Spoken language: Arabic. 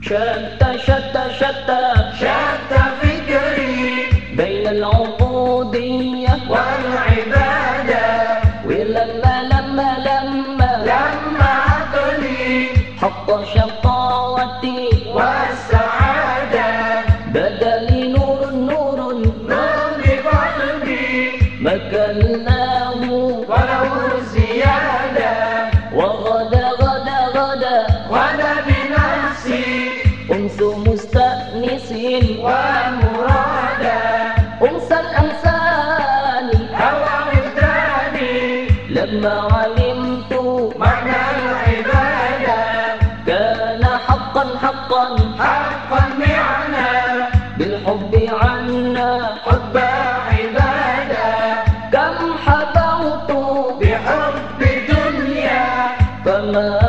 شتى فكري بين العبودية والعبادة، ولما عقلي حق شقاوتي والسعادة، بدا لي نور بقلبي مكناه وله زيادة، وغدا بنفسي أنس مستأنس ومرادة، أنس الأنسان هوى وجداني لما علمت معنى العبادة، كان حقا معنى بالحب عنا حب عبادة، كم حبوت بحب دنيا فما